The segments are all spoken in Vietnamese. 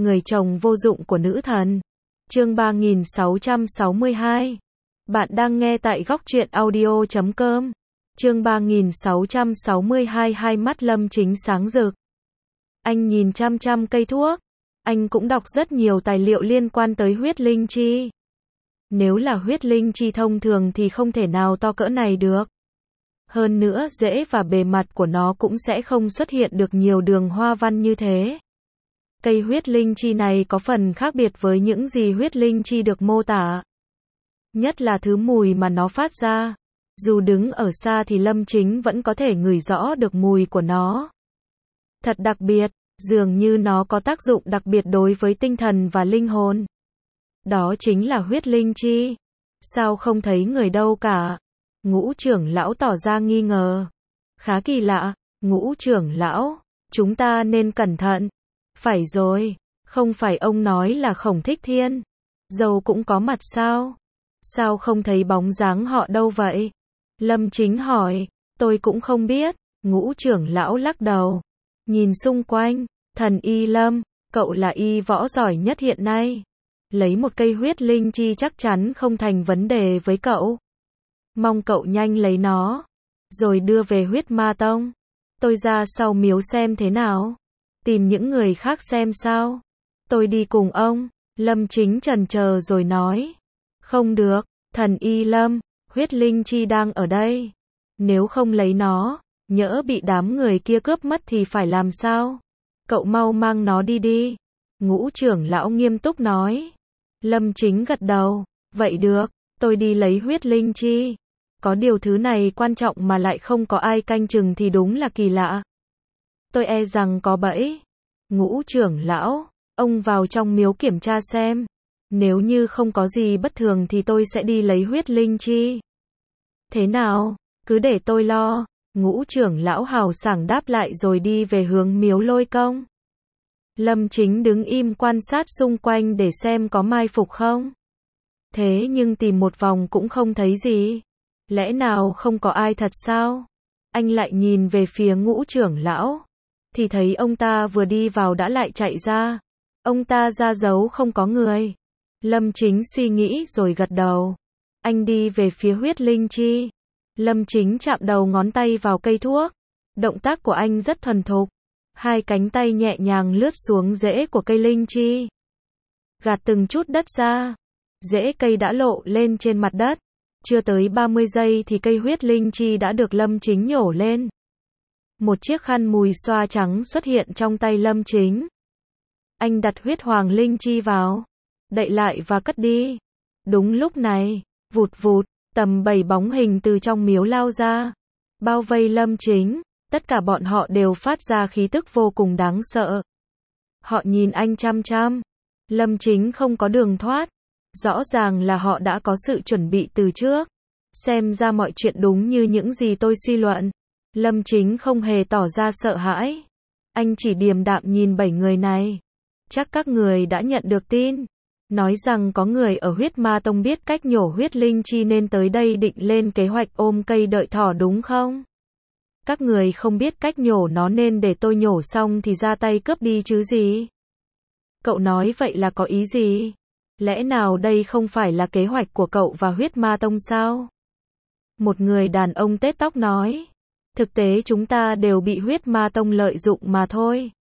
Người chồng vô dụng của nữ thần. Chương 3662. Bạn đang nghe tại Góc Truyện Audio.com. Chương 3662. Hai mắt Lâm Chính sáng rực. Anh nhìn chăm chăm cây thuốc. Anh cũng đọc rất nhiều tài liệu liên quan tới huyết linh chi. Nếu là huyết linh chi thông thường thì không thể nào to cỡ này được. Hơn nữa, rễ và bề mặt của nó cũng sẽ không xuất hiện được nhiều đường hoa văn như thế. Cây huyết linh chi này có phần khác biệt với những gì huyết linh chi được mô tả. Nhất là thứ mùi mà nó phát ra. Dù đứng ở xa thì Lâm Chính vẫn có thể ngửi rõ được mùi của nó. Thật đặc biệt, dường như nó có tác dụng đặc biệt đối với tinh thần và linh hồn. Đó chính là huyết linh chi. Sao không thấy người đâu cả? Ngũ trưởng lão tỏ ra nghi ngờ. Khá kỳ lạ, Ngũ trưởng lão, chúng ta nên cẩn thận. Phải rồi, không phải ông nói là Khổng Thích Thiên. Dâu cũng có mặt sao? Sao không thấy bóng dáng họ đâu vậy? Lâm Chính hỏi, tôi cũng không biết. Ngũ trưởng lão lắc đầu. Nhìn xung quanh, thần y Lâm, cậu là y võ giỏi nhất hiện nay. Lấy một cây huyết linh chi chắc chắn không thành vấn đề với cậu. Mong cậu nhanh lấy nó, rồi đưa về huyết ma tông. Tôi ra sau miếu xem thế nào. Tìm những người khác xem sao. Tôi đi cùng ông. Lâm Chính chần chờ rồi nói. Không được, thần y Lâm, huyết linh chi đang ở đây. Nếu không lấy nó, nhỡ bị đám người kia cướp mất thì phải làm sao? Cậu mau mang nó đi đi. Ngũ trưởng lão nghiêm túc nói. Lâm Chính gật đầu. Vậy được, tôi đi lấy huyết linh chi. Có điều thứ này quan trọng mà lại không có ai canh chừng thì đúng là kỳ lạ. Tôi e rằng có bẫy. Ngũ trưởng lão, ông vào trong miếu kiểm tra xem. Nếu như không có gì bất thường thì tôi sẽ đi lấy huyết linh chi. Thế nào, cứ để tôi lo. Ngũ trưởng lão hào sảng đáp lại rồi đi về hướng miếu Lôi Công. Lâm Chính đứng im quan sát xung quanh để xem có mai phục không. Thế nhưng tìm một vòng cũng không thấy gì. Lẽ nào không có ai thật sao? Anh lại nhìn về phía Ngũ trưởng lão. Thì thấy ông ta vừa đi vào đã lại chạy ra. Ông ta ra dấu không có người. Lâm Chính suy nghĩ rồi gật đầu. Anh đi về phía huyết linh chi. Lâm Chính chạm đầu ngón tay vào cây thuốc. Động tác của anh rất thuần thục. Hai cánh tay nhẹ nhàng lướt xuống rễ của cây linh chi. Gạt từng chút đất ra. Rễ cây đã lộ lên trên mặt đất. Chưa tới 30 giây thì cây huyết linh chi đã được Lâm Chính nhổ lên. Một chiếc khăn mùi xoa trắng xuất hiện trong tay Lâm Chính. Anh đặt huyết hoàng linh chi vào. Đậy lại và cất đi. Đúng lúc này, vụt vụt, tầm 7 bóng hình từ trong miếu lao ra. Bao vây Lâm Chính. Tất cả bọn họ đều phát ra khí tức vô cùng đáng sợ. Họ nhìn anh chăm chăm. Lâm Chính không có đường thoát. Rõ ràng là họ đã có sự chuẩn bị từ trước. Xem ra mọi chuyện đúng như những gì tôi suy luận. Lâm Chính không hề tỏ ra sợ hãi. Anh chỉ điềm đạm nhìn 7 người này. Chắc các người đã nhận được tin. Nói rằng có người ở huyết ma tông biết cách nhổ huyết linh chi nên tới đây định lên kế hoạch ôm cây đợi thỏ đúng không? Các người không biết cách nhổ nó nên để tôi nhổ xong thì ra tay cướp đi chứ gì? Cậu nói vậy là có ý gì? Lẽ nào đây không phải là kế hoạch của cậu và huyết ma tông sao? Một người đàn ông tết tóc nói. Thực tế chúng ta đều bị huyết ma tông lợi dụng mà thôi.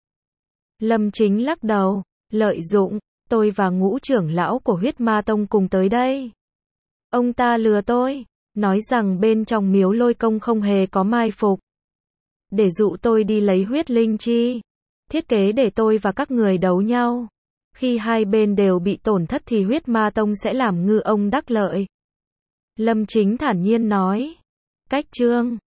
Lâm Chính lắc đầu. Lợi dụng, tôi và Ngũ trưởng lão của huyết ma tông cùng tới đây. Ông ta lừa tôi, nói rằng bên trong miếu Lôi Công không hề có mai phục. Để dụ tôi đi lấy huyết linh chi. Thiết kế để tôi và các người đấu nhau. Khi hai bên đều bị tổn thất thì huyết ma tông sẽ làm ngư ông đắc lợi. Lâm Chính thản nhiên nói. Cách chương